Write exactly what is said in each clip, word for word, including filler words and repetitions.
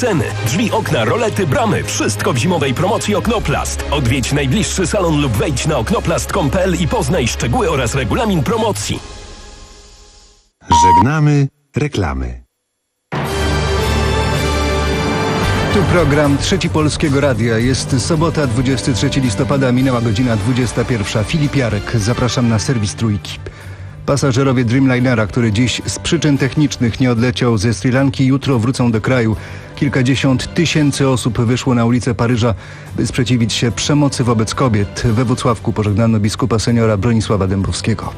ceny. Drzwi, okna, rolety, bramy. Wszystko w zimowej promocji Oknoplast. Odwiedź najbliższy salon lub wejdź na oknoplast kropka com kropka pe el i poznaj szczegóły oraz regulamin promocji. Żegnamy reklamy. Tu program Trzeci Polskiego Radia. Jest sobota, dwudziestego trzeciego listopada, minęła godzina dwudziesta pierwsza. Filip Jarek, zapraszam na serwis Trójki. Pasażerowie Dreamlinera, który dziś z przyczyn technicznych nie odleciał ze Sri Lanki, jutro wrócą do kraju. Kilkadziesiąt tysięcy osób wyszło na ulicę Paryża, by sprzeciwić się przemocy wobec kobiet. We Włocławku pożegnano biskupa seniora Bronisława Dębowskiego.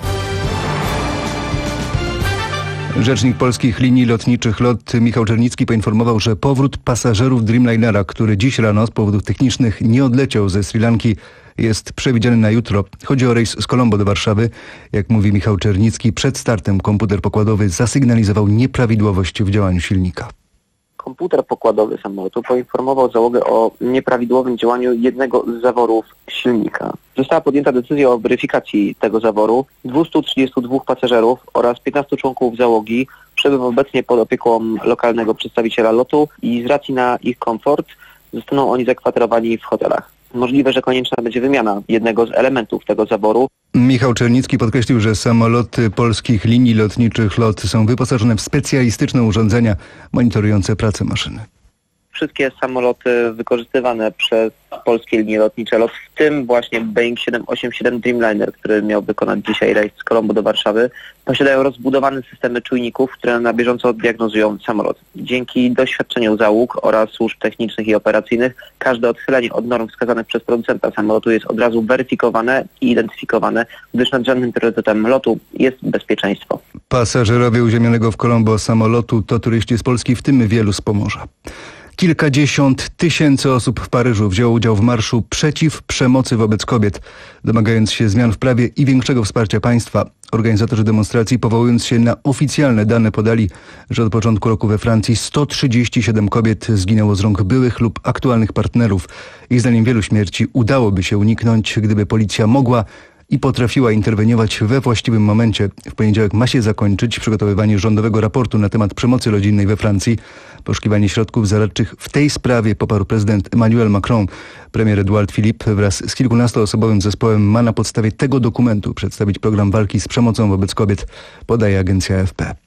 Rzecznik Polskich Linii Lotniczych LOT Michał Czernicki poinformował, że powrót pasażerów Dreamlinera, który dziś rano z powodów technicznych nie odleciał ze Sri Lanki, jest przewidziany na jutro. Chodzi o rejs z Colombo do Warszawy. Jak mówi Michał Czernicki, przed startem komputer pokładowy zasygnalizował nieprawidłowość w działaniu silnika. Komputer pokładowy samolotu poinformował załogę o nieprawidłowym działaniu jednego z zaworów silnika. Została podjęta decyzja o weryfikacji tego zaworu. dwieście trzydzieści dwa pasażerów oraz piętnastu członków załogi przebywa obecnie pod opieką lokalnego przedstawiciela lotu i z racji na ich komfort zostaną oni zakwaterowani w hotelach. Możliwe, że konieczna będzie wymiana jednego z elementów tego zaworu. Michał Czernicki podkreślił, że samoloty Polskich Linii Lotniczych LOT są wyposażone w specjalistyczne urządzenia monitorujące pracę maszyny. Wszystkie samoloty wykorzystywane przez Polskie Linie Lotnicze LOT, w tym właśnie Boeing siedem osiem siedem Dreamliner, który miał wykonać dzisiaj rejs z Colombo do Warszawy, posiadają rozbudowane systemy czujników, które na bieżąco diagnozują samolot. Dzięki doświadczeniu załóg oraz służb technicznych i operacyjnych każde odchylenie od norm wskazanych przez producenta samolotu jest od razu weryfikowane i identyfikowane, gdyż nadrzędnym priorytetem lotu jest bezpieczeństwo. Pasażerowie uziemionego w Colombo samolotu to turyści z Polski, w tym wielu z Pomorza. Kilkadziesiąt tysięcy osób w Paryżu wzięło udział w marszu przeciw przemocy wobec kobiet, domagając się zmian w prawie i większego wsparcia państwa. Organizatorzy demonstracji, powołując się na oficjalne dane, podali, że od początku roku we Francji sto trzydzieści siedem kobiet zginęło z rąk byłych lub aktualnych partnerów. Ich zdaniem wielu śmierci udałoby się uniknąć, gdyby policja mogła i potrafiła interweniować we właściwym momencie. W poniedziałek ma się zakończyć przygotowywanie rządowego raportu na temat przemocy rodzinnej we Francji. Poszukiwanie środków zaradczych w tej sprawie poparł prezydent Emmanuel Macron. Premier Edouard Philippe wraz z kilkunastoosobowym zespołem ma na podstawie tego dokumentu przedstawić program walki z przemocą wobec kobiet, podaje agencja A F P.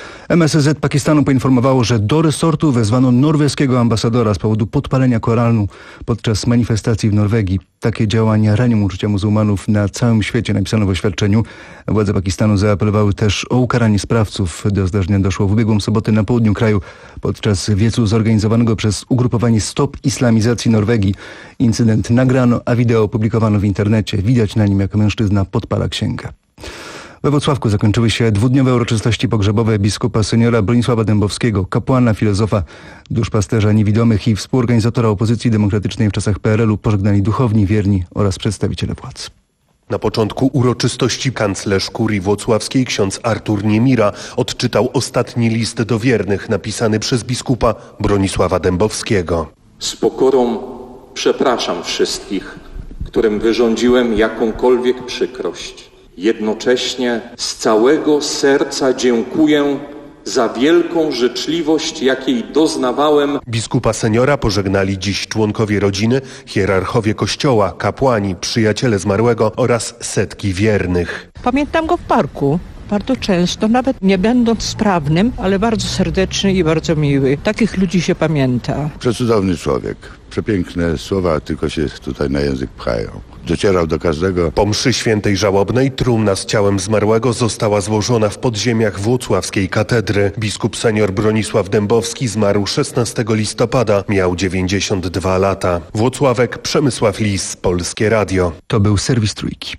M S Z Pakistanu poinformowało, że do resortu wezwano norweskiego ambasadora z powodu podpalenia Koranu podczas manifestacji w Norwegii. Takie działania ranią uczucia muzułmanów na całym świecie, napisano w oświadczeniu. Władze Pakistanu zaapelowały też o ukaranie sprawców. Do zdarzenia doszło w ubiegłą sobotę na południu kraju podczas wiecu zorganizowanego przez ugrupowanie Stop Islamizacji Norwegii. Incydent nagrano, a wideo opublikowano w internecie. Widać na nim, jak mężczyzna podpala księgę. We Włocławku zakończyły się dwudniowe uroczystości pogrzebowe biskupa seniora Bronisława Dębowskiego, kapłana, filozofa, duszpasterza niewidomych i współorganizatora opozycji demokratycznej w czasach P R L u. Pożegnali duchowni, wierni oraz przedstawiciele władz. Na początku uroczystości kanclerz kurii włocławskiej ksiądz Artur Niemira odczytał ostatni list do wiernych napisany przez biskupa Bronisława Dębowskiego. Z pokorą przepraszam wszystkich, którym wyrządziłem jakąkolwiek przykrość. Jednocześnie z całego serca dziękuję za wielką życzliwość, jakiej doznawałem. Biskupa seniora pożegnali dziś członkowie rodziny, hierarchowie kościoła, kapłani, przyjaciele zmarłego oraz setki wiernych. Pamiętam go w parku. Bardzo często, nawet nie będąc sprawnym, ale bardzo serdeczny i bardzo miły. Takich ludzi się pamięta. Przecudowny człowiek. Przepiękne słowa, tylko się tutaj na język pchają. Docierał do każdego. Po mszy świętej żałobnej trumna z ciałem zmarłego została złożona w podziemiach włocławskiej katedry. Biskup senior Bronisław Dębowski zmarł szesnastego listopada. Miał dziewięćdziesiąt dwa lata. Włocławek, Przemysław Lis, Polskie Radio. To był serwis Trójki.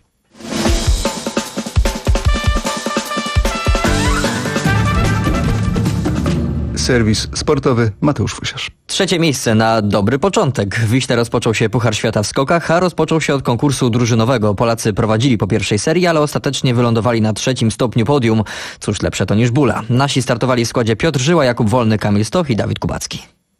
Serwis sportowy, Mateusz Fusiarz. Trzecie miejsce na dobry początek. W Wiśle rozpoczął się Puchar Świata w skokach, a rozpoczął się od konkursu drużynowego. Polacy prowadzili po pierwszej serii, ale ostatecznie wylądowali na trzecim stopniu podium. Cóż lepsze to niż bóla. Nasi startowali w składzie Piotr Żyła, Jakub Wolny, Kamil Stoch i Dawid Kubacki.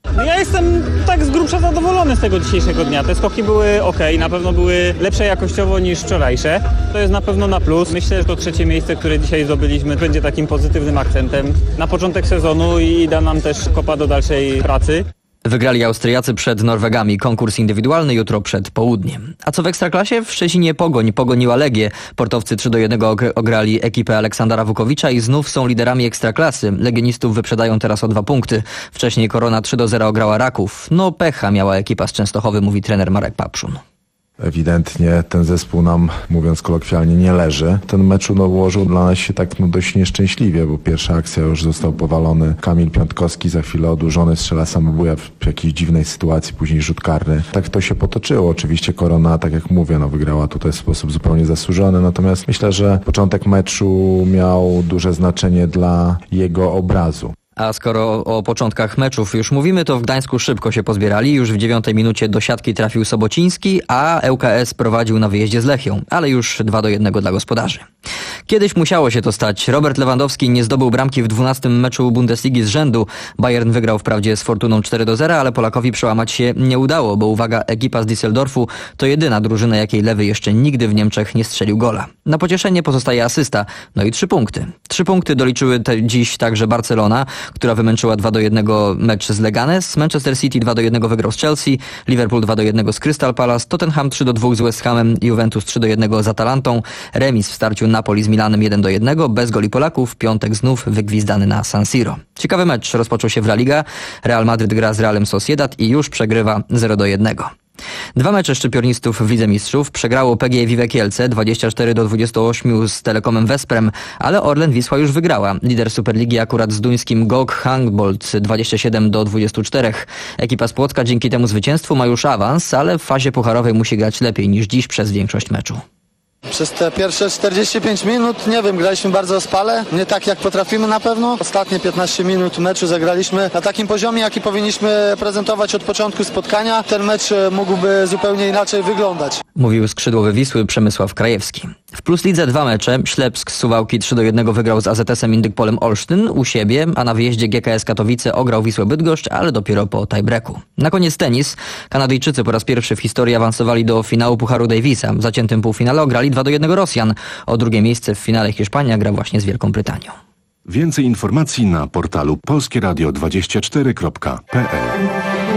Ja jestem tak z grubsza zadowolony z tego dzisiejszego dnia. Te skoki były ok, na pewno były lepsze jakościowo niż wczorajsze. To jest na pewno na plus. Myślę, że to trzecie miejsce, które dzisiaj zdobyliśmy, będzie takim pozytywnym akcentem na początek sezonu i da nam też kopa do dalszej pracy. Wygrali Austriacy przed Norwegami. Konkurs indywidualny jutro przed południem. A co w Ekstraklasie? W Szczecinie Pogoń pogoniła Legię. Portowcy trzy do jednego ograli ekipę Aleksandra Wukowicza i znów są liderami Ekstraklasy. Legionistów wyprzedają teraz o dwa punkty. Wcześniej Korona trzy do zera ograła Raków. No pecha miała ekipa z Częstochowy, mówi trener Marek Papszun. Ewidentnie ten zespół nam, mówiąc kolokwialnie, nie leży. Ten mecz no, ułożył dla nas się tak no, dość nieszczęśliwie, bo pierwsza akcja już został powalony Kamil Piątkowski, za chwilę odurzony, strzela samobuja w jakiejś dziwnej sytuacji, później rzut karny. Tak to się potoczyło. Oczywiście Korona, tak jak mówię, no, wygrała tutaj w sposób zupełnie zasłużony, natomiast myślę, że początek meczu miał duże znaczenie dla jego obrazu. A skoro o początkach meczów już mówimy, to w Gdańsku szybko się pozbierali. Już w dziewiątej minucie do siatki trafił Sobociński, a L K S prowadził na wyjeździe z Lechią, ale już dwa do jednego dla gospodarzy. Kiedyś musiało się to stać. Robert Lewandowski nie zdobył bramki w dwunastym meczu Bundesligi z rzędu. Bayern wygrał wprawdzie z Fortuną cztery do zera, ale Polakowi przełamać się nie udało, bo uwaga, ekipa z Düsseldorfu to jedyna drużyna, jakiej lewy jeszcze nigdy w Niemczech nie strzelił gola. Na pocieszenie pozostaje asysta, no i trzy punkty. Trzy punkty doliczyły te dziś także Barcelona, która wymęczyła dwa do jednego mecz z Leganes. Manchester City dwa do jednego wygrał z Chelsea, Liverpool dwa do jednego z Crystal Palace, Tottenham trzy do dwóch z West Hamem, Juventus trzy do jednego z Atalantą, remis w starciu Napoli z Milanem jeden do jednego, bez goli Polaków, piątek znów wygwizdany na San Siro. Ciekawy mecz rozpoczął się w La Liga, Real Madryt gra z Realem Sociedad i już przegrywa zero do jednego. Dwa mecze szczypiornistów w Lidze Mistrzów. Przegrało P G Vive Kielce dwadzieścia cztery do dwudziestu ośmiu z Telekomem Wesprem, ale Orlen Wisła już wygrała. Lider Superligi akurat z duńskim G O G Handbolt dwadzieścia siedem do dwudziestu czterech. Ekipa z Płocka dzięki temu zwycięstwu ma już awans, ale w fazie pucharowej musi grać lepiej niż dziś przez większość meczu. Przez te pierwsze czterdzieści pięć minut, nie wiem, graliśmy bardzo ospale, nie tak jak potrafimy na pewno. Ostatnie piętnaście minut meczu zagraliśmy na takim poziomie, jaki powinniśmy prezentować od początku spotkania. Ten mecz mógłby zupełnie inaczej wyglądać. Mówił skrzydłowy Wisły Przemysław Krajewski. W Plus Lidze dwa mecze. Ślepsk z Suwałki trzy do jednego wygrał z A Z S-em Indykpolem Olsztyn u siebie, a na wyjeździe G K S Katowice ograł Wisłę Bydgoszcz, ale dopiero po tiebreaku. Na koniec tenis. Kanadyjczycy po raz pierwszy w historii awansowali do finału Pucharu Davisa. W zaciętym półfinale ograli dwa do jednego Rosjan. O drugie miejsce w finale Hiszpania gra właśnie z Wielką Brytanią. Więcej informacji na portalu polskie radio dwadzieścia cztery kropka p l.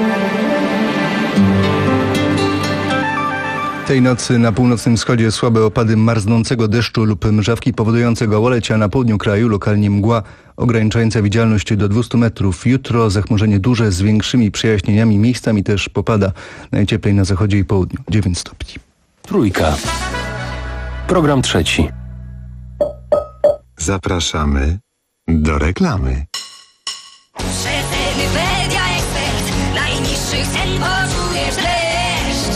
Tej nocy na północnym wschodzie słabe opady marznącego deszczu lub mrzawki powodujące gołoleć, a na południu kraju lokalnie mgła ograniczająca widzialność do dwustu metrów. Jutro zachmurzenie duże z większymi przejaśnieniami, miejscami też popada. Najcieplej na zachodzie i południu dziewięć stopni. Trójka. Program trzeci. Zapraszamy do reklamy. Przeceny Media Expert. Najniższych cen poczujesz deszcz.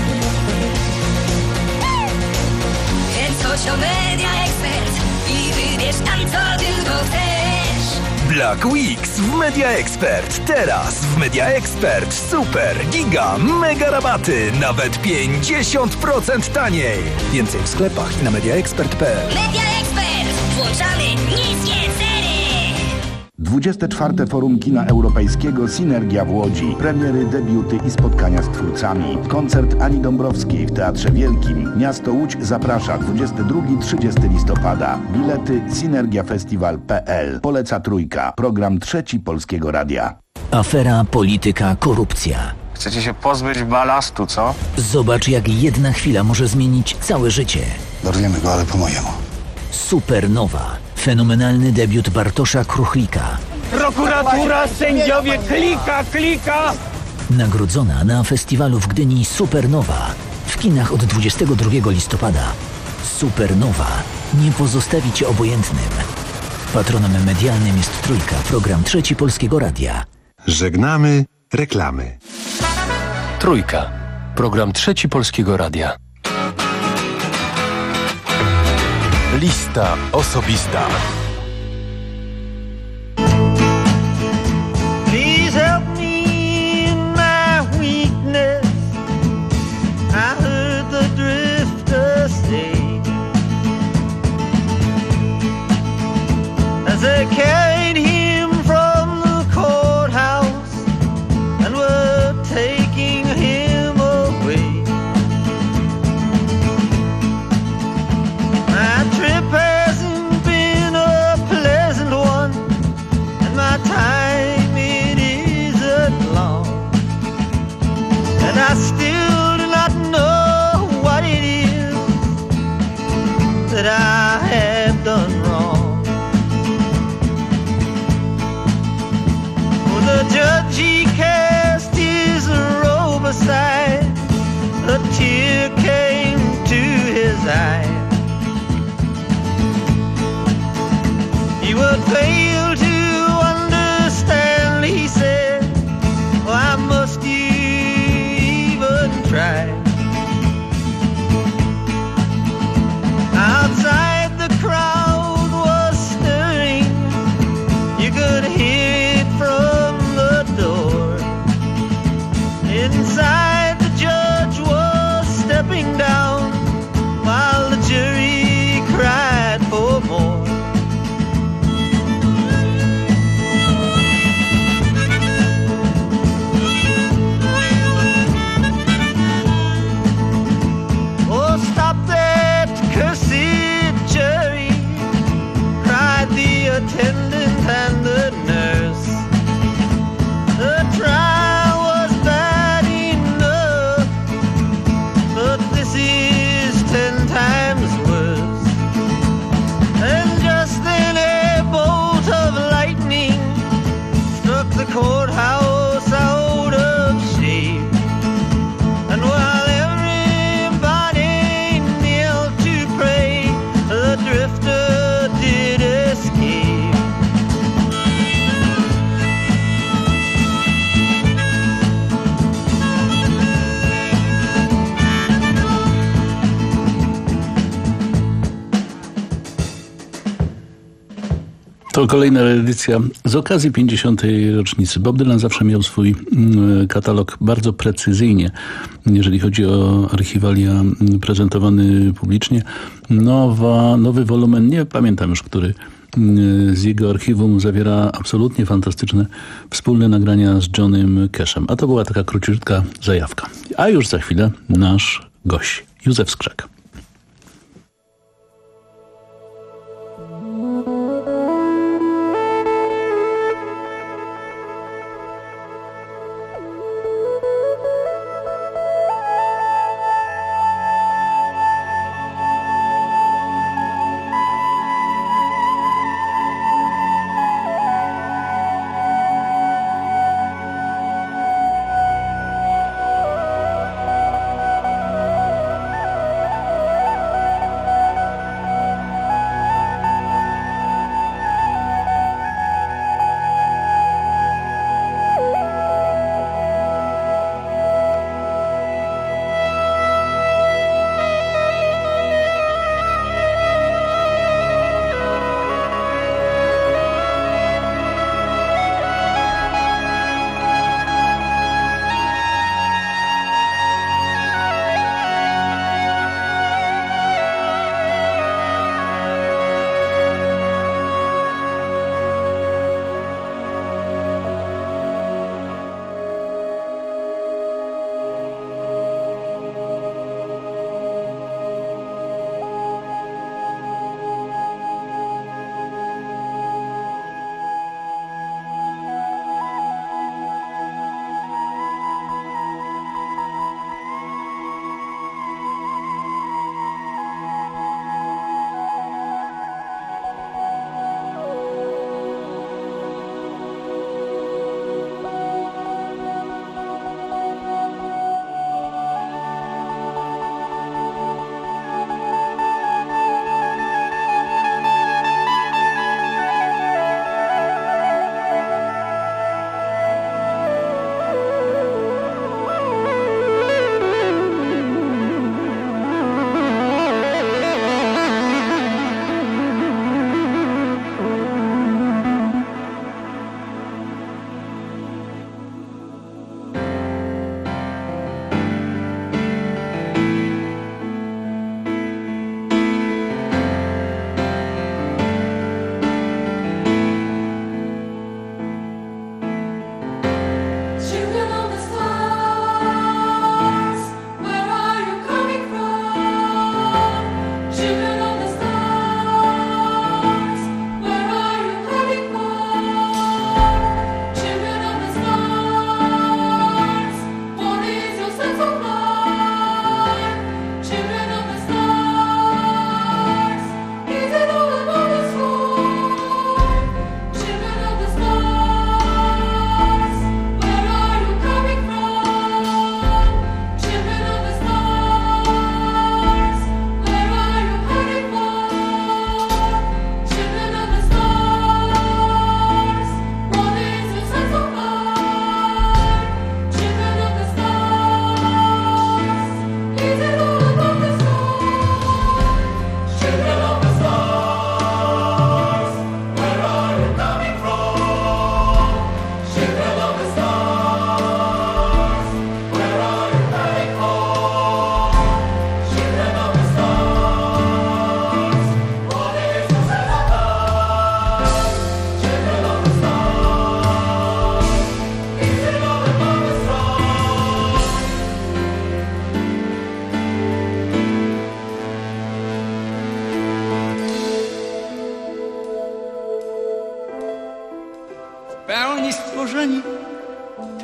Więc chodź o Media Expert i wybierz tam, co tylko chcesz. Black Weeks w Media Expert. Teraz w Media Expert super, giga, mega rabaty. Nawet pięćdziesiąt procent taniej. Więcej w sklepach i na mediaexpert kropka p l. Media Expert. Włączamy niskie ceny. dwudzieste czwarte Forum Kina Europejskiego Synergia w Łodzi. Premiery, debiuty i spotkania z twórcami. Koncert Ani Dąbrowskiej w Teatrze Wielkim. Miasto Łódź zaprasza dwudziestego drugiego do trzydziestego listopada. Bilety synergiafestiwal kropka p l. Poleca Trójka. Program trzeci Polskiego Radia. Afera, polityka, korupcja. Chcecie się pozbyć balastu, co? Zobacz, jak jedna chwila może zmienić całe życie. Dorwiemy go, ale po mojemu. Supernowa. Fenomenalny debiut Bartosza Kruchlika. Prokuratura, sędziowie, klika, klika! Nagrodzona na festiwalu w Gdyni Supernowa. W kinach od dwudziestego drugiego listopada. Supernowa nie pozostawi cię obojętnym. Patronem medialnym jest Trójka, program trzeci Polskiego Radia. Żegnamy reklamy. Trójka. Program trzeci Polskiego Radia. Lista osobista. Please help me in my weakness. I heard the drifter say, as they carried him from the courthouse, judge, he cast his robe aside. A tear came to his eye. He would fail to understand, he said, why must you even try? Outside the crowd was stirring, you could hear it from the door. Inside the judge was stepping down, while the jury cried for more. Oh, stop that cursed jury, cried the attendant and the nurse. The trial was bad enough, but this is ten times worse. And just then a bolt of lightning struck the courthouse out of shape. And while everybody knelt to pray, the drifter did escape. To kolejna edycja z okazji pięćdziesiątej rocznicy. Bob Dylan zawsze miał swój mm, katalog bardzo precyzyjnie, jeżeli chodzi o archiwalia mm, prezentowany publicznie. Nowa, nowy wolumen, nie pamiętam już który, mm, z jego archiwum zawiera absolutnie fantastyczne wspólne nagrania z Johnnym Cashem. A to była taka króciutka zajawka. A już za chwilę nasz gość, Józef Skrzek.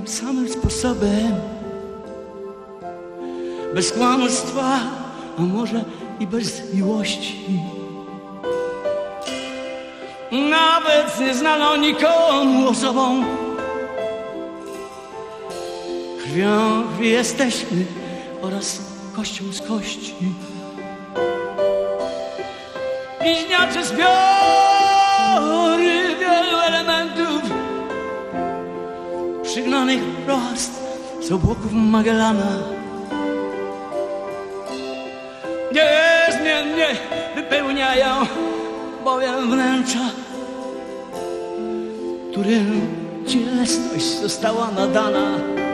tym samym sposobem, bez kłamstwa, a może i bez miłości. Nawet nie znano nikomu osobą, krwią krwi jesteśmy oraz kością z kości. Bliźniacze zbiory wielu elementów przygnanych wprost z obłoków Magellana. Niezmiennie wypełniają bowiem wnętrza, którym cielesność została nadana.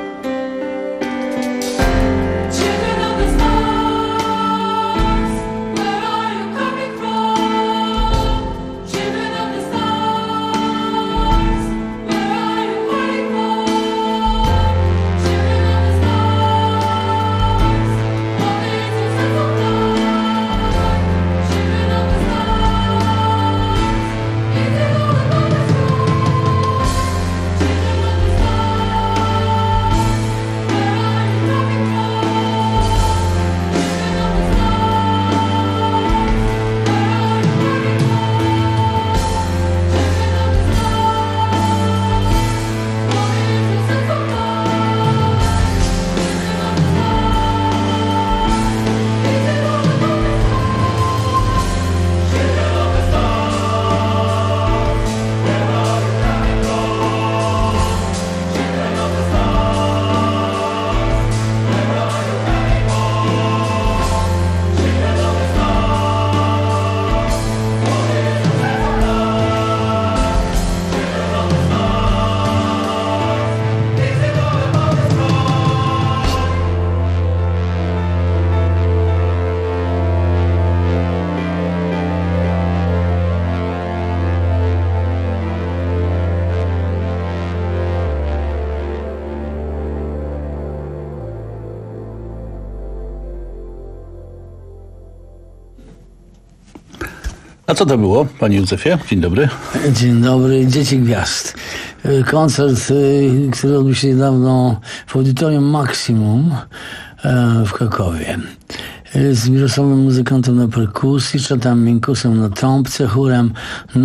A co to było, panie Józefie? Dzień dobry. Dzień dobry, Dzieci Gwiazd. Koncert, który odbył się niedawno w Audytorium Maximum w Krakowie. Z wirusowym muzykantem na perkusji, Czatem Minkusem na trąbce, chórem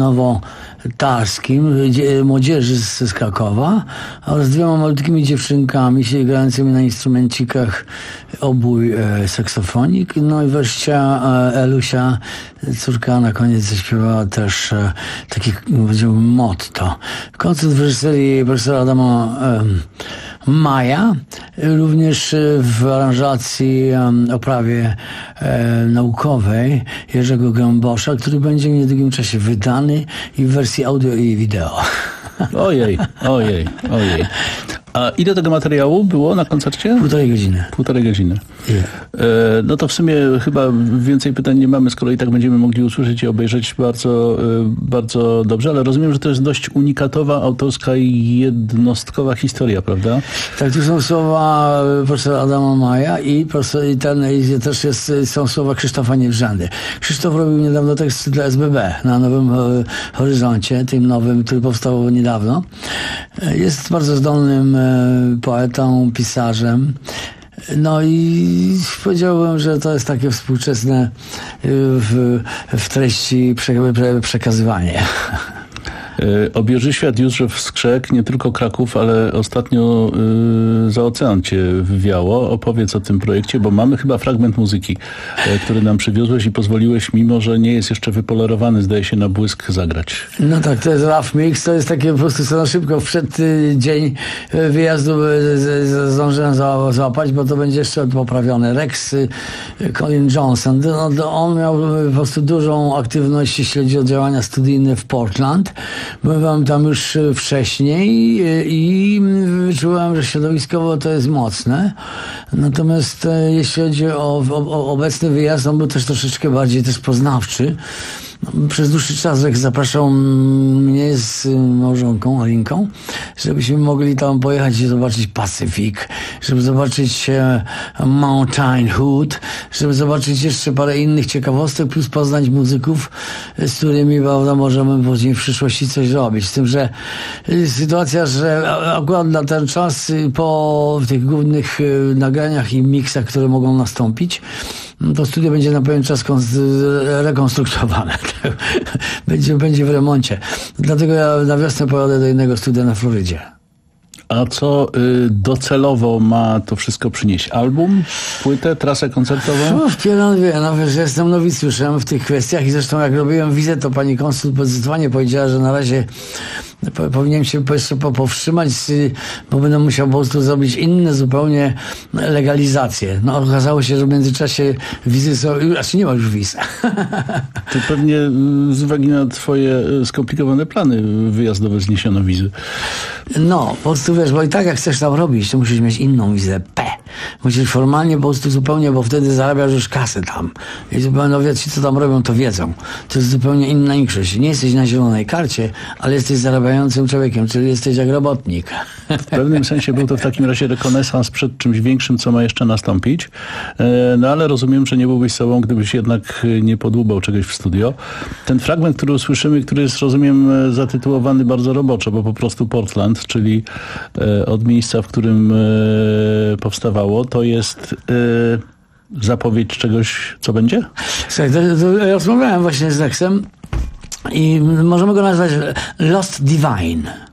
nowotarskim, młodzieży z, z Krakowa oraz dwiema malutkimi dziewczynkami grającymi na instrumencikach, obój e, saksofonik, no i wreszcie e, Elusia, córka, na koniec zaśpiewała też e, taki, powiedziałbym, motto. Koncert w reżyserii profesora Adama e, Maja, również w aranżacji, oprawie e, naukowej Jerzego Gębosza, który będzie w niedługim czasie wydany i w wersji audio i wideo. Ojej, ojej, ojej. A ile tego materiału było na koncercie? Półtorej godziny. Półtorej godziny. Yeah. E, no to w sumie chyba więcej pytań nie mamy, skoro i tak będziemy mogli usłyszeć i obejrzeć bardzo, e, bardzo dobrze, ale rozumiem, że to jest dość unikatowa, autorska i jednostkowa historia, prawda? Tak, tu są słowa profesora Adama Maja i, profesor, i, ten, i też jest, są słowa Krzysztofa Niewrzędy. Krzysztof robił niedawno tekst dla S B B na Nowym Horyzoncie, tym nowym, który powstał niedawno. Jest bardzo zdolnym poetą, pisarzem. No i powiedziałbym, że to jest takie współczesne w, w treści prze, przekazywanie. Obieży świat już wskrzek, nie tylko Kraków, ale ostatnio y, za ocean cię wywiało. Opowiedz o tym projekcie, bo mamy chyba fragment muzyki, y, który nam przywiozłeś i pozwoliłeś, mimo że nie jest jeszcze wypolerowany, zdaje się, na błysk zagrać. No tak, to jest rough mix, to jest takie po prostu co na szybko. Przed y, dzień wyjazdu y, z, zdążyłem za, złapać, bo to będzie jeszcze poprawione. Rex y, Colin Johnson, no, on miał y, po prostu dużą aktywność, jeśli chodzi o działania studyjne w Portland. Byłem tam już wcześniej i wyczułem, że środowiskowo to jest mocne. Natomiast jeśli chodzi o, o, o obecny wyjazd, on był też troszeczkę bardziej też poznawczy. no, przez dłuższy czas Rex zapraszał mnie z małżonką Alinką, żebyśmy mogli tam pojechać i zobaczyć Pacyfik, żeby zobaczyć e, Mountain Hood, żeby zobaczyć jeszcze parę innych ciekawostek, plus poznać muzyków, z którymi, prawda, możemy później w przyszłości coś robić. Z tym, że y, sytuacja, że akurat na ten czas y, po tych głównych y, nagraniach i miksach, które mogą nastąpić, to studio będzie na pewien czas rekonstruowane. będzie, będzie w remoncie. Dlatego ja na wiosnę pojadę do innego studia na Florydzie. A co y, docelowo ma to wszystko przynieść? Album, płytę, trasę koncertową? No, wpieram, wie, no, że jestem nowicjuszem w tych kwestiach i zresztą jak robiłem wizę, to pani konsul zdecydowanie powiedziała, że na razie po, powinienem się jeszcze po, powstrzymać, bo będę musiał po prostu zrobić inne zupełnie legalizacje. No okazało się, że w międzyczasie wizy są, znaczy nie ma już wiz. To pewnie z uwagi na twoje skomplikowane plany wyjazdowe zniesiono wizy. No, po prostu wiesz, bo i tak jak chcesz tam robić, to musisz mieć inną wizę P. Musisz formalnie po prostu zupełnie, bo wtedy zarabiasz już kasę tam. I zupełnie, no, ci co tam robią, to wiedzą. To jest zupełnie inna większość. Nie jesteś na zielonej karcie, ale jesteś zarabiającym człowiekiem, czyli jesteś jak robotnik. W pewnym sensie był to w takim razie rekonesans przed czymś większym, co ma jeszcze nastąpić. No ale rozumiem, że nie byłbyś sobą, gdybyś jednak nie podłubał czegoś w studio. Ten fragment, który usłyszymy, który jest, rozumiem, zatytułowany bardzo roboczo, bo po prostu Portland, czyli od miejsca, w którym powstawało, to jest zapowiedź czegoś, co będzie? Słuchaj, to, to rozmawiałem właśnie z Rexem i możemy go nazwać Lost Divine.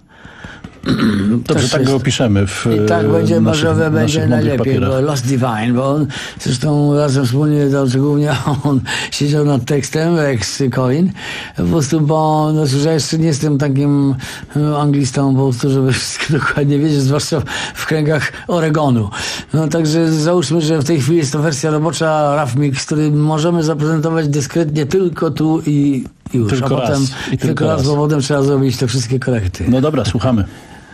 Dobrze, tak go opiszemy w I tak będzie, naszych, może naszych będzie najlepiej, papierach. bo Lost Divine, bo on zresztą razem wspólnie, to głównie on siedział nad tekstem, Rex Colin, po prostu, bo no, że jeszcze nie jestem takim anglistą, po prostu, żeby wszystko dokładnie wiedzieć, zwłaszcza w kręgach Oregonu. No także załóżmy, że w tej chwili jest to wersja robocza, rough mix, który możemy zaprezentować dyskretnie tylko tu i już, tylko a raz. potem I tylko, tylko raz, raz, bo potem trzeba zrobić te wszystkie korekty. No dobra, słuchamy.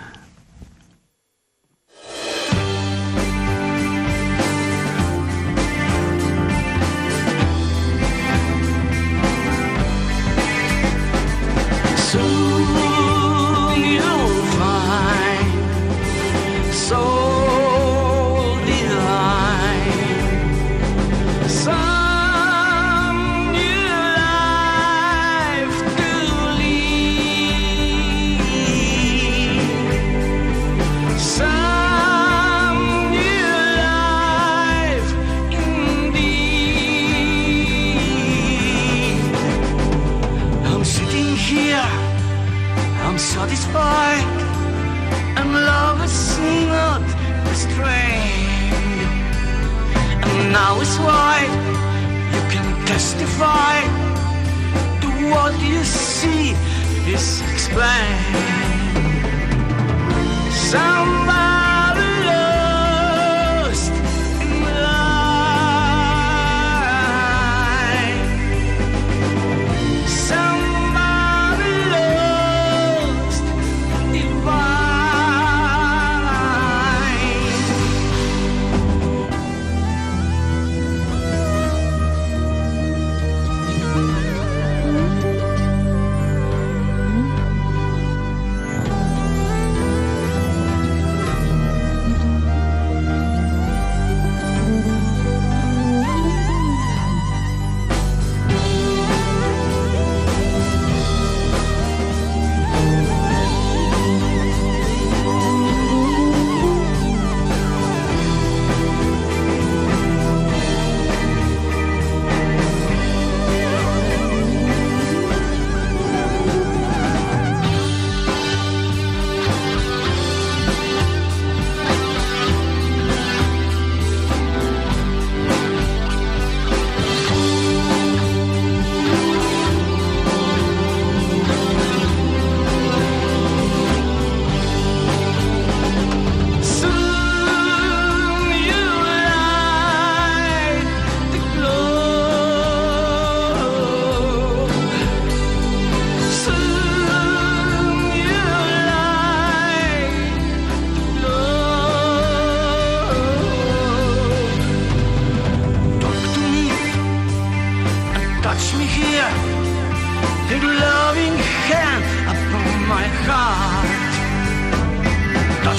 Satisfied, and love is not restrained, and now is why you can testify to what you see is explained. Somebody lost in life. Somebody lost divine.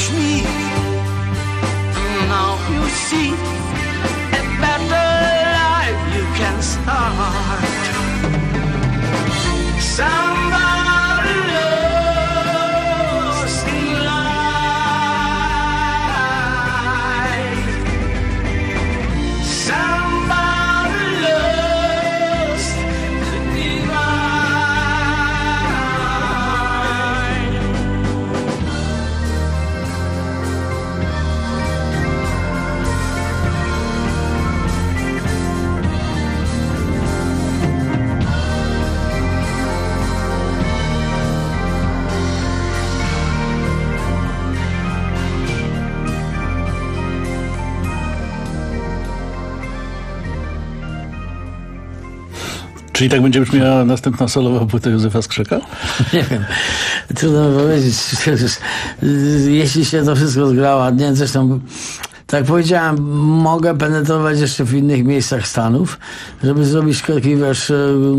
touch me. Now you see a better life you can start. Somebody lost in life. Somebody lost the divine. Czyli tak będzie brzmiała następna solowa płyta Józefa Skrzeka? Nie wiem, trudno mi powiedzieć. Jeśli się to wszystko zgra ładnie, zresztą tak jak powiedziałem, mogę penetrować jeszcze w innych miejscach Stanów, żeby zrobić taki, wiesz,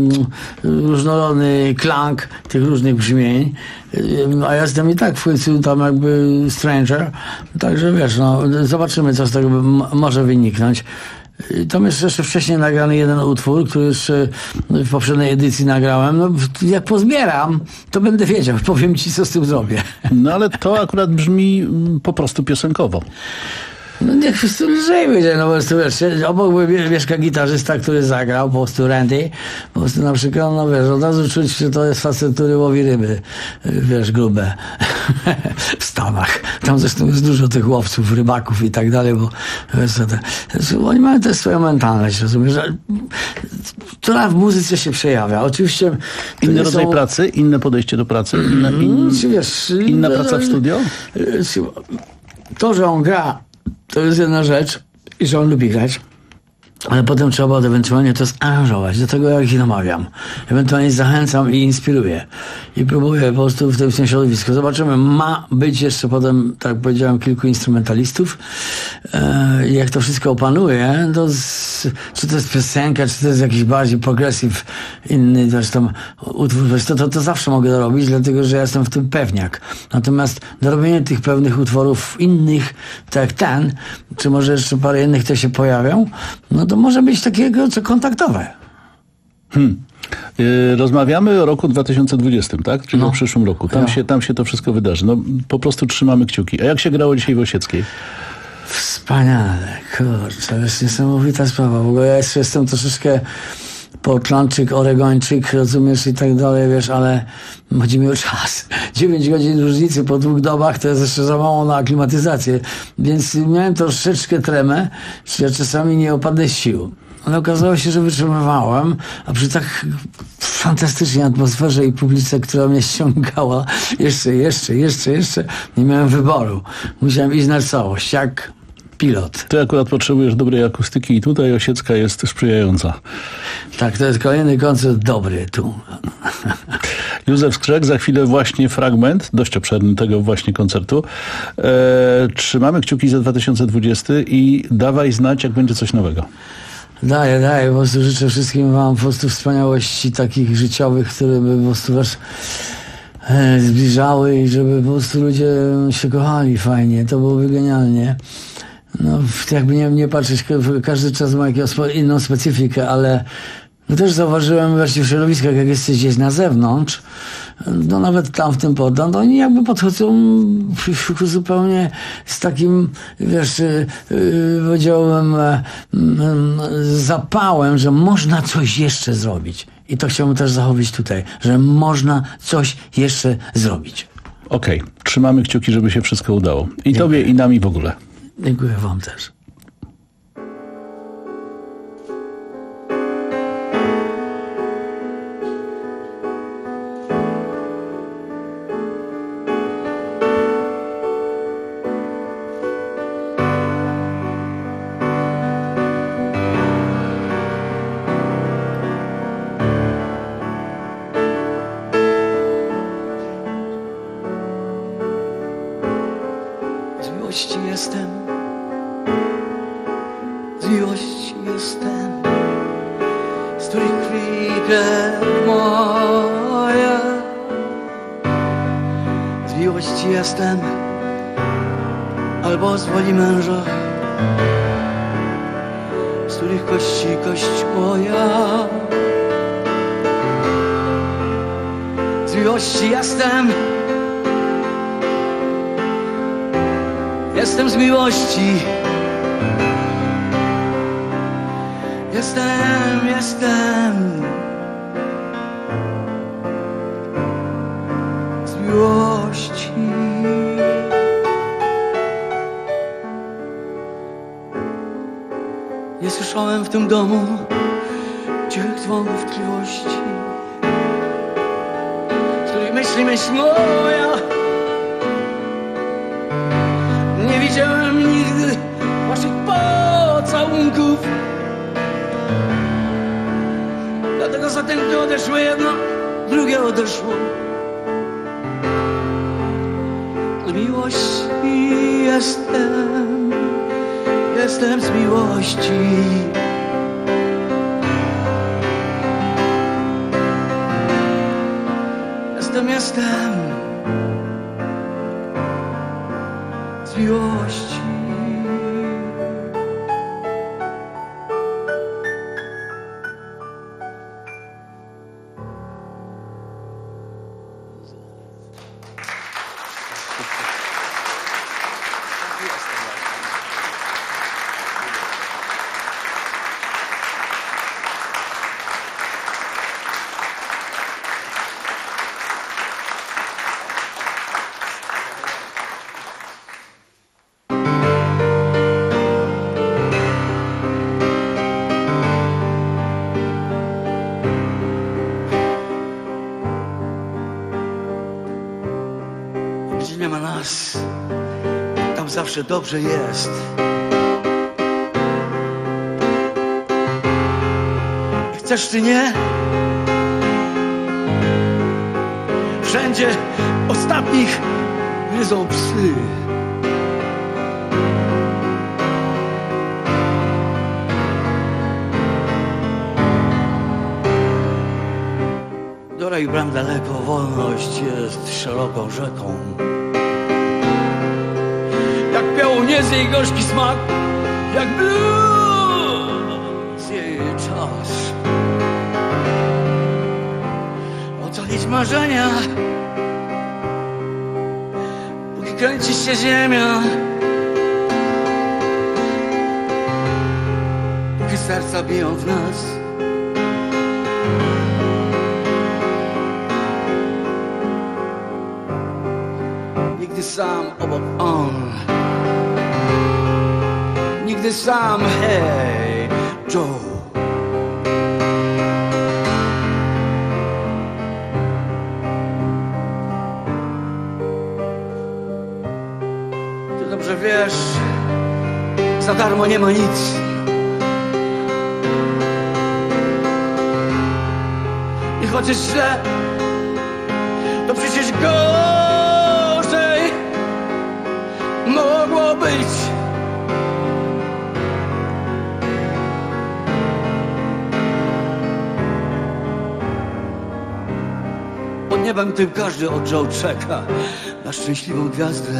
różnorodny klang tych różnych brzmień. A ja jestem i tak w końcu tam jakby stranger. Także wiesz, no, zobaczymy, co z tego może wyniknąć. Tam jest jeszcze wcześniej nagrany jeden utwór, który już w poprzedniej edycji nagrałem. No, jak pozbieram, to będę wiedział. Powiem ci, co z tym zrobię. No ale to akurat brzmi po prostu piosenkowo. No niech wszyscy lżej będzie, no po prostu wiesz, obok mieszka gitarzysta, który zagrał, po prostu Randy, po prostu na przykład, no wiesz, od razu czuć, że to jest facet, który łowi ryby, wiesz, grube w Stanach. Tam zresztą jest dużo tych łowców, rybaków i tak dalej, bo wiesz, to, oni mają też swoją mentalność, rozumiesz, która w muzyce się przejawia. Oczywiście inny rodzaj są... pracy, inne podejście do pracy, inna, in... wiesz, inna praca w studio? To, że on gra, to jest jedna rzecz i że on lubi grać, ale potem trzeba ewentualnie to zaaranżować. Do tego ja ich namawiam. Ewentualnie zachęcam i inspiruję. I próbuję po prostu w tym, w tym środowisku. Zobaczymy. Ma być jeszcze potem, tak jak powiedziałem, kilku instrumentalistów. E, jak to wszystko opanuje, to z, czy to jest piosenka, czy to jest jakiś bardziej progressive, inny zresztą utwór, to, to, to zawsze mogę dorobić, dlatego że ja jestem w tym pewniak. Natomiast dorobienie tych pewnych utworów innych, tak jak ten, czy może jeszcze parę innych, które się pojawią, no to może być takiego, co kontaktowe. Hmm. Yy, rozmawiamy o roku dwa tysiące dwudziestym, tak? Czyli no. o przyszłym roku. Tam, ja. się, tam się to wszystko wydarzy. No, po prostu trzymamy kciuki. A jak się grało dzisiaj w Osieckiej? Wspaniale, kurczę, to jest niesamowita sprawa. W ogóle ja jeszcze jestem troszeczkę Portlandczyk, Oregończyk, rozumiesz, i tak dalej, wiesz, ale chodzi mi o czas. dziewięć godzin różnicy po dwóch dobach to jest jeszcze za mało na aklimatyzację, więc miałem troszeczkę tremę, że ja czasami nie opadnę z sił. Ale okazało się, że wytrzymywałem, a przy tak fantastycznej atmosferze i publice, która mnie ściągała, jeszcze, jeszcze, jeszcze, jeszcze, nie miałem wyboru. Musiałem iść na całość, jak pilot. Ty akurat potrzebujesz dobrej akustyki i tutaj Osiecka jest sprzyjająca. Tak, to jest kolejny koncert dobry tu. Józef Skrzek, za chwilę właśnie fragment, dość obszerny tego właśnie koncertu. E, trzymamy kciuki za dwa tysiące dwudziesty i dawaj znać, jak będzie coś nowego. Daję, daję. Po prostu życzę wszystkim wam po prostu wspaniałości takich życiowych, które by po prostu was e, zbliżały i żeby po prostu ludzie się kochali fajnie. To byłoby genialnie. No, jakby nie, nie patrzeć, każdy czas ma jakąś inną specyfikę, ale no też zauważyłem właśnie w środowiskach, jak jesteś gdzieś na zewnątrz, no nawet tam w tym poddam, to oni jakby podchodzą zupełnie z takim, wiesz, yy, powiedziałbym, yy, zapałem, że można coś jeszcze zrobić. I to chciałbym też zachować tutaj, że można coś jeszcze zrobić. Okej, okay. Trzymamy kciuki, żeby się wszystko udało. I Dziękuję. Tobie, i nami w ogóle. Dziękuję wam też. Jestem, z miłości jestem, z której krwi krew moja. Z miłości jestem, albo z woli męża, z których kości kość moja. Z miłości jestem, jestem z miłości. Jestem, jestem z miłości. Nie słyszałem w tym domu cichych dzwonów tkliwości, z której myśli myśl moja. Nie widziałem nigdy waszych pocałunków, dlatego zatępnie odeszły jedno, drugie odeszło. Z miłości jestem, jestem z miłości. Jestem, jestem z miłości. Gdzie nie ma nas, tam zawsze dobrze jest. Chcesz czy nie, wszędzie ostatnich gryzą psy. Do raju bram daleko, wolność jest szeroką rzeką. Jak pioł nie z jej gorzki smak, jak blues jej czas. Ocalić marzenia, póki kręci się ziemia, póki serca biją w nas. Nigdy sam obok on, nigdy sam, hej, Joe. Ty dobrze wiesz, za darmo nie ma nic. I chociaż źle, to przecież gorzej mogło być. Pod niebem tym każdy od Joe czeka na szczęśliwą gwiazdę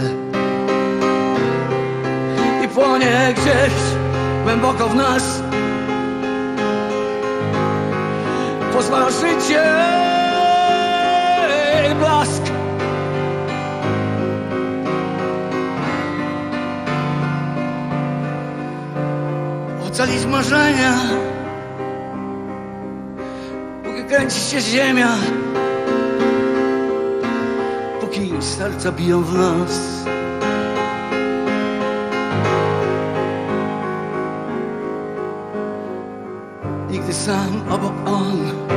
i płonie gdzieś głęboko w nas. Pozwala życie i blask. Ocalić marzenia, póki kręci się ziemia, póki serca biją w nas. Nigdy sam obok on,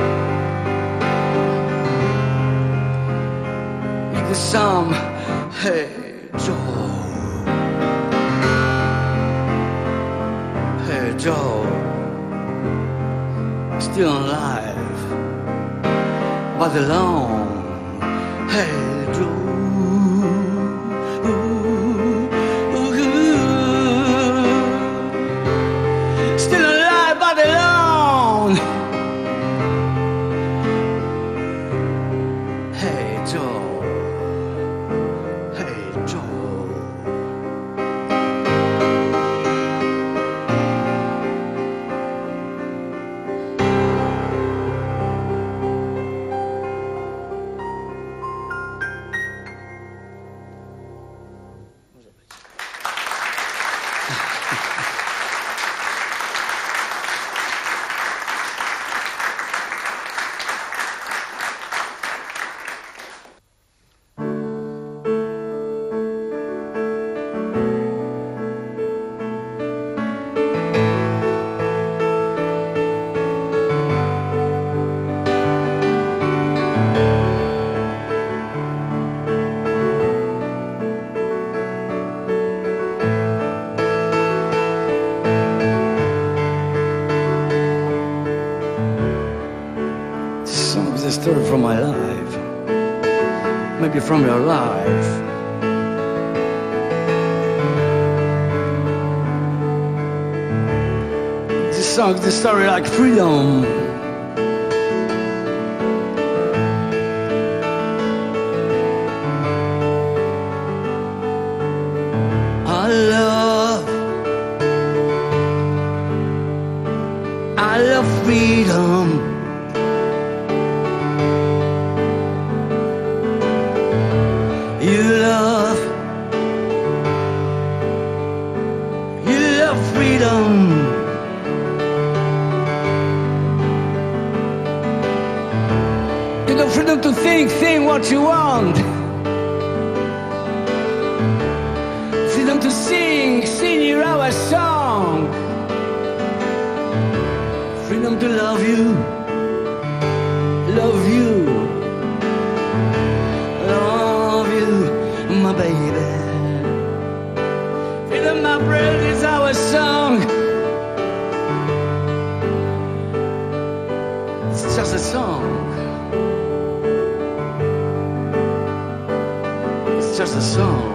nigdy sam, hej, Joe. Hey, Joe, still alive, but alone. Hey, Joe. Still alive, but alone. Hey, Joe. Hey, Joe. A story from my life, maybe from your life. This song's the story like freedom. I love, I love freedom. You love, you love freedom. You know, freedom to think, think what you want. Freedom to sing, sing your our song. Freedom to love you, love you. My baby, freedom, my breath is our song. It's just a song. It's just a song.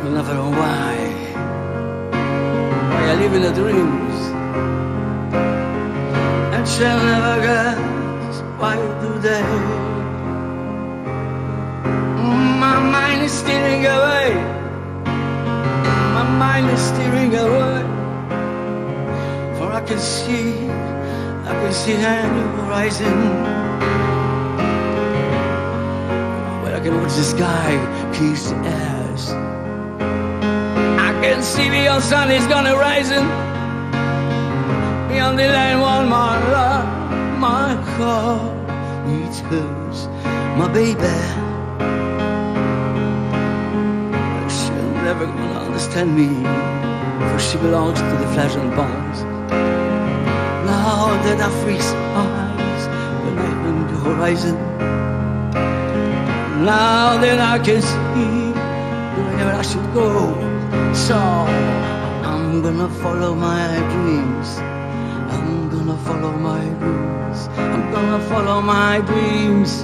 You'll never know why. Why I live in the dreams and shall never guess why do they. My mind is stealing away. My mind is stealing away. For I can see, I can see a new horizon. Where I can watch the sky kiss the airs. I can see beyond sun is gonna rising. Beyond the line one my love, my heart needs hers, my baby. She'll never gonna understand me, for she belongs to the flesh and bones. Now that I freeze my eyes when I am the horizon, now that I can see where I should go, so I'm gonna follow my dreams. I'm gonna follow my dreams. I'm gonna follow my dreams.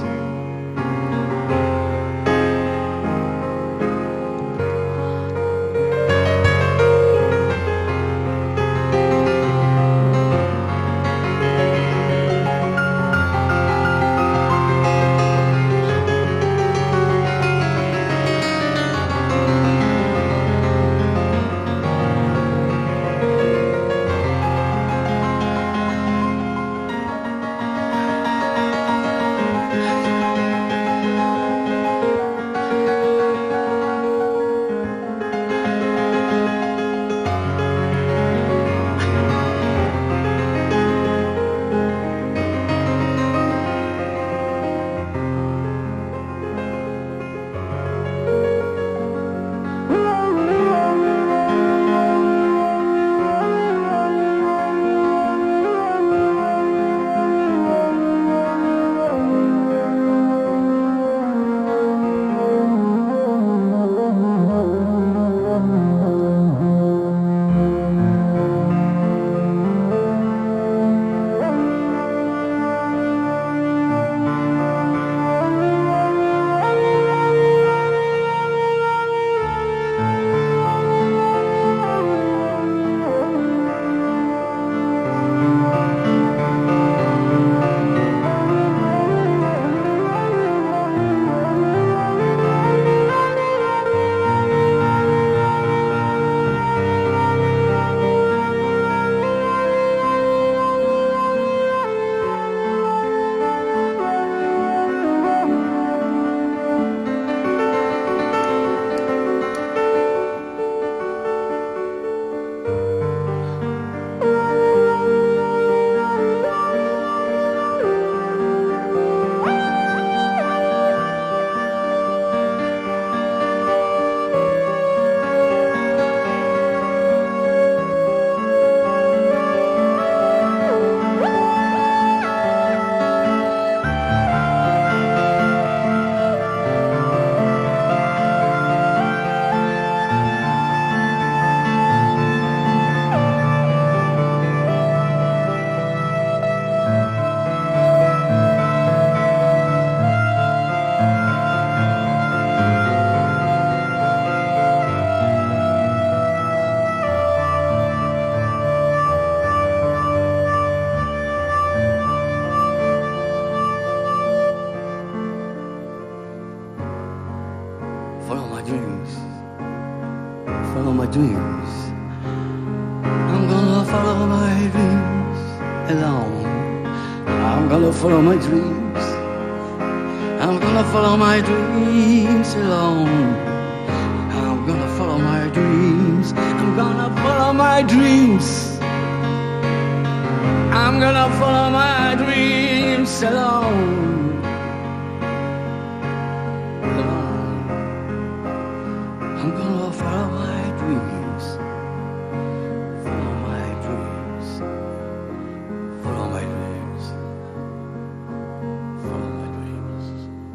Dreams. I'm gonna follow my dreams alone. I'm gonna follow my dreams. I'm gonna follow my dreams alone. I'm gonna follow my dreams. I'm gonna follow my dreams. I'm gonna follow my dreams alone. Alone. I'm gonna follow my dreams. Follow my dreams. Follow my dreams. Follow my dreams.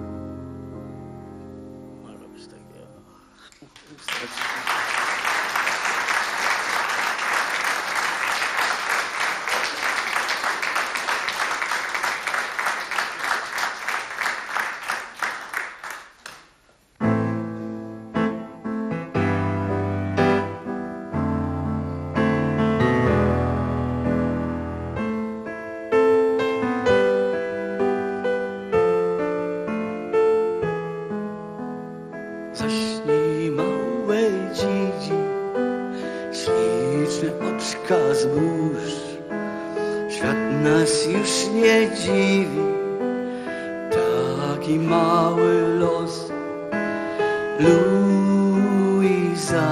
My love is like Zaśnij małe dzidzi, śliczne oczka zbóż. Świat nas już nie dziwi, taki mały los. Luisa,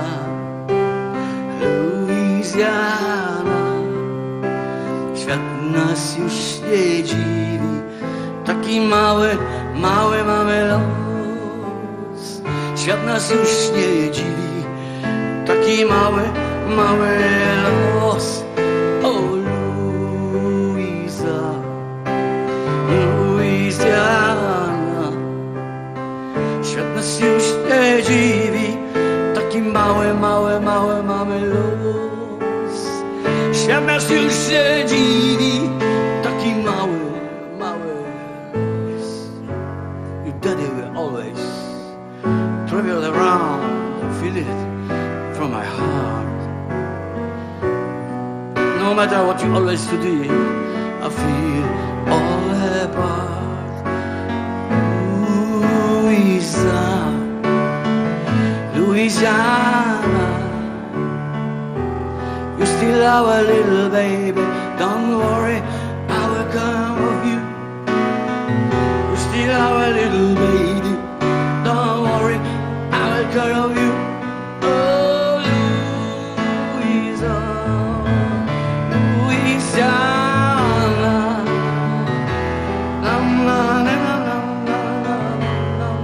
Luizjana, świat nas już nie dziwi, taki mały, mały mamy los. Świat nas już nie dziwi, taki mały, mały los. O Luisa, Luizjana, świat nas już nie dziwi, taki mały, mały, mały mamy los. Świat nas już nie dziwi, taki mały, mały los. Your daddy will always travel around and feel it from my heart. No matter what you always do, I feel all apart. Louisa, Louisiana, you're still our little baby. Don't worry, I will come with you. You're still our little baby. Don't worry, I will come with you. Oh, Louisa, Louisiana, nam, nam, nam, nam, nam, nam,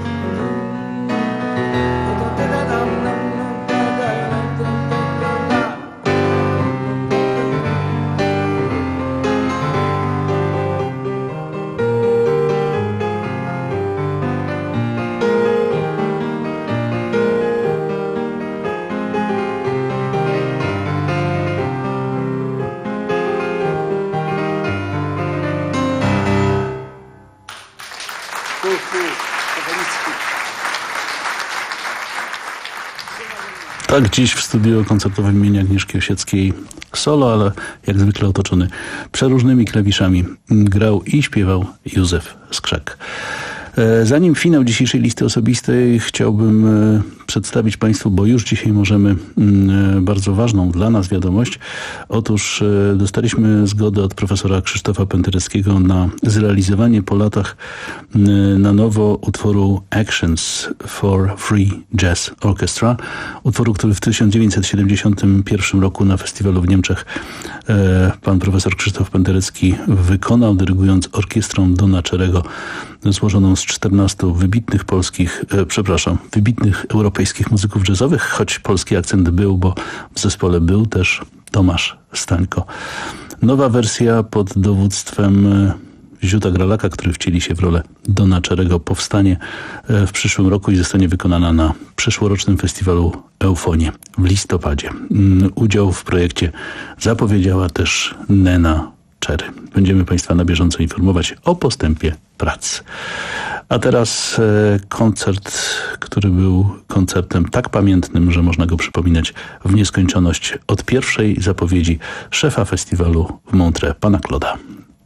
Tak, dziś w studiu koncertowym imienia Agnieszki Osieckiej solo, ale jak zwykle otoczony przeróżnymi klawiszami grał i śpiewał Józef Skrzek. Zanim finał dzisiejszej listy osobistej chciałbym przedstawić Państwu, bo już dzisiaj możemy bardzo ważną dla nas wiadomość. Otóż dostaliśmy zgodę od profesora Krzysztofa Pendereckiego na zrealizowanie po latach na nowo utworu Actions for Free Jazz Orchestra. Utworu, który w tysiąc dziewięćset siedemdziesiątym pierwszym roku na festiwalu w Niemczech pan profesor Krzysztof Penderecki wykonał, dyrygując orkiestrą Dona Czerego złożoną z czternastu wybitnych polskich, e, przepraszam, wybitnych europejskich muzyków jazzowych, choć polski akcent był, bo w zespole był też Tomasz Stańko. Nowa wersja pod dowództwem Ziuta Gralaka, który wcieli się w rolę Dona Czerego, powstanie w przyszłym roku i zostanie wykonana na przyszłorocznym festiwalu Eufonie w listopadzie. Udział w projekcie zapowiedziała też Nena Cherry. Będziemy Państwa na bieżąco informować o postępie prac. A teraz e, koncert, który był koncertem tak pamiętnym, że można go przypominać w nieskończoność od pierwszej zapowiedzi szefa festiwalu w Montreux, pana Claude'a.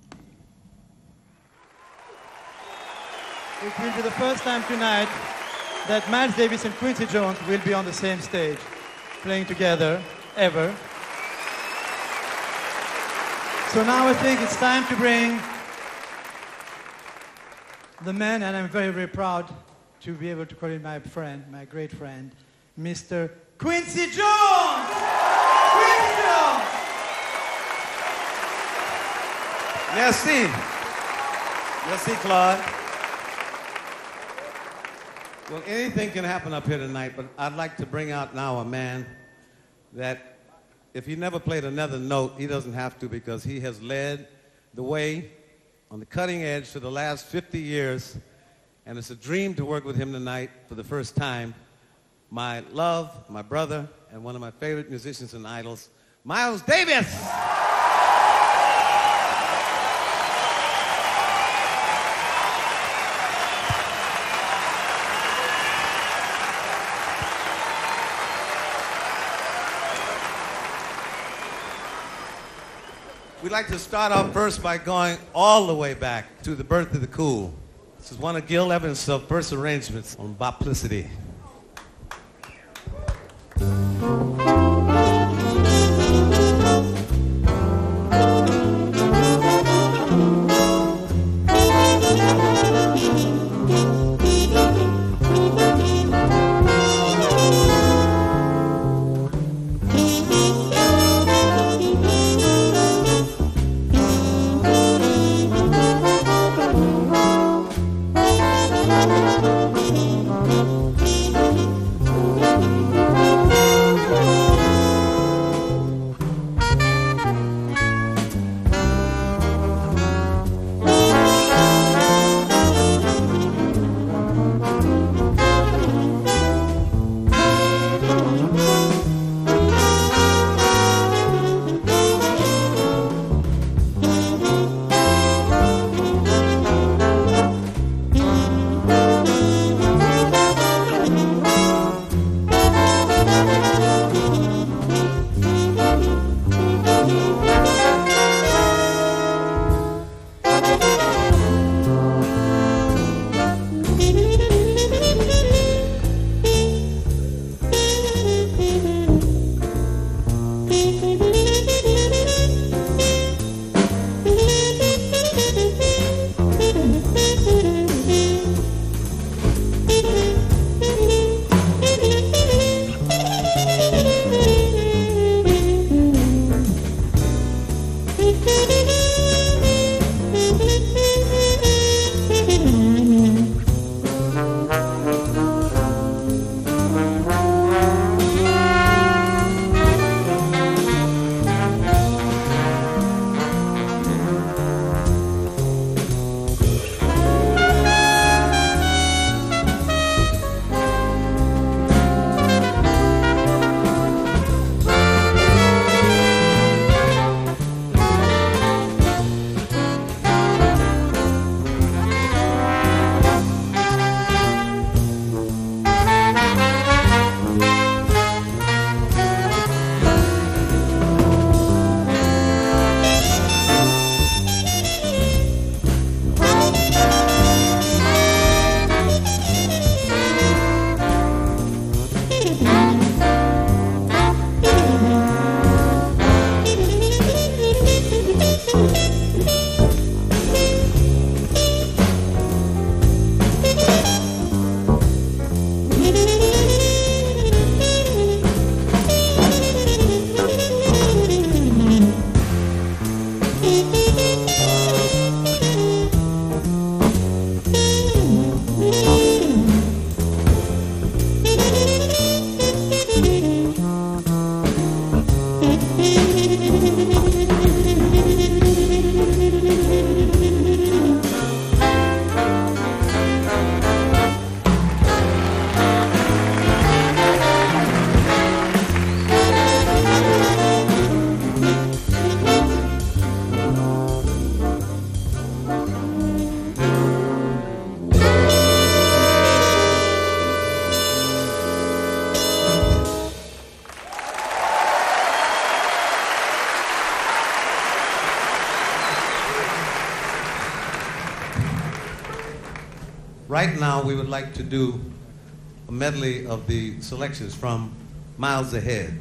It will be the first time tonight that Miles Davis and Quincy Jones will be on the same stage, playing together, ever. So now I think it's time to bring the man, and I'm very, very proud to be able to call him my friend, my great friend, Mister Quincy Jones! Quincy Jones! Merci. Merci, Claude. Well, anything can happen up here tonight, but I'd like to bring out now a man that if he never played another note, he doesn't have to, because he has led the way on the cutting edge for the last fifty years, and it's a dream to work with him tonight for the first time. My love, my brother, and one of my favorite musicians and idols, Miles Davis! We'd like to start off first by going all the way back to the birth of the cool. This is one of Gil Evans' uh, first arrangements on Boplicity. Right now, we would like to do a medley of the selections from Miles Ahead.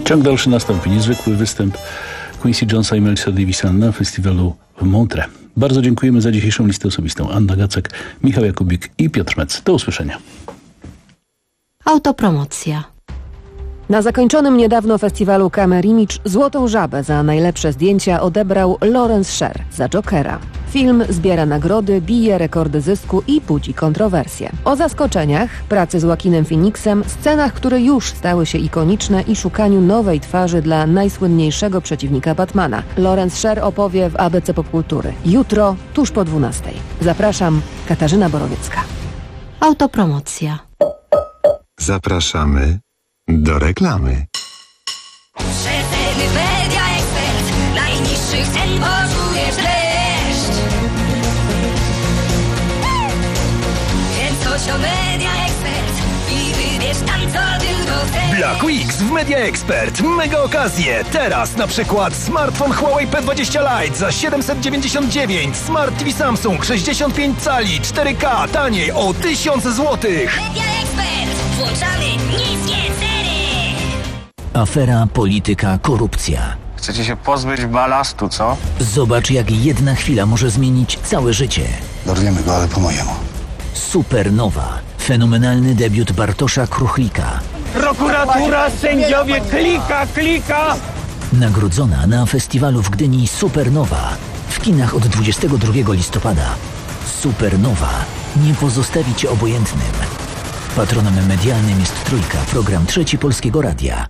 Ciąg dalszy nastąpi. Niezwykły występ Quincy Jonesa i Milesa Davisa na festiwalu w Montreux. Bardzo dziękujemy za dzisiejszą listę osobistą. Anna Gacek, Michał Jakubik i Piotr Mec. Do usłyszenia. Autopromocja. Na zakończonym niedawno festiwalu Camera Image Złotą Żabę za najlepsze zdjęcia odebrał Lawrence Sher za Jokera. Film zbiera nagrody, bije rekordy zysku i budzi kontrowersje. O zaskoczeniach, pracy z Joaquinem Phoenixem, scenach, które już stały się ikoniczne i szukaniu nowej twarzy dla najsłynniejszego przeciwnika Batmana. Lawrence Sher opowie w A B C Popkultury. Jutro, tuż po dwunastej. Zapraszam, Katarzyna Borowiecka. Autopromocja. Zapraszamy do reklamy. Rzetelny Media Expert. Najniższych cen poczujesz dreszcz. Więc chodź do Media Expert i wybierz tam, co tylko chcesz. Black Weeks w Media Expert. Mega okazje. Teraz na przykład smartfon Huawei P dwadzieścia Lite za siedemset dziewięćdziesiąt dziewięć. Smart T V Samsung sześćdziesiąt pięć cali cztery K taniej o tysiąc złotych. Media Expert. Włączamy niskie ceny. Afera, polityka, korupcja. Chcecie się pozbyć balastu, co? Zobacz, jak jedna chwila może zmienić całe życie. Dorwiemy go, ale po mojemu. Supernowa. Fenomenalny debiut Bartosza Kruchlika. Prokuratura, sędziowie, klika, klika! Nagrodzona na festiwalu w Gdyni Supernowa. W kinach od dwudziestego drugiego listopada. Supernowa nie pozostawi cię obojętnym. Patronem medialnym jest Trójka, program Trzeci Polskiego Radia.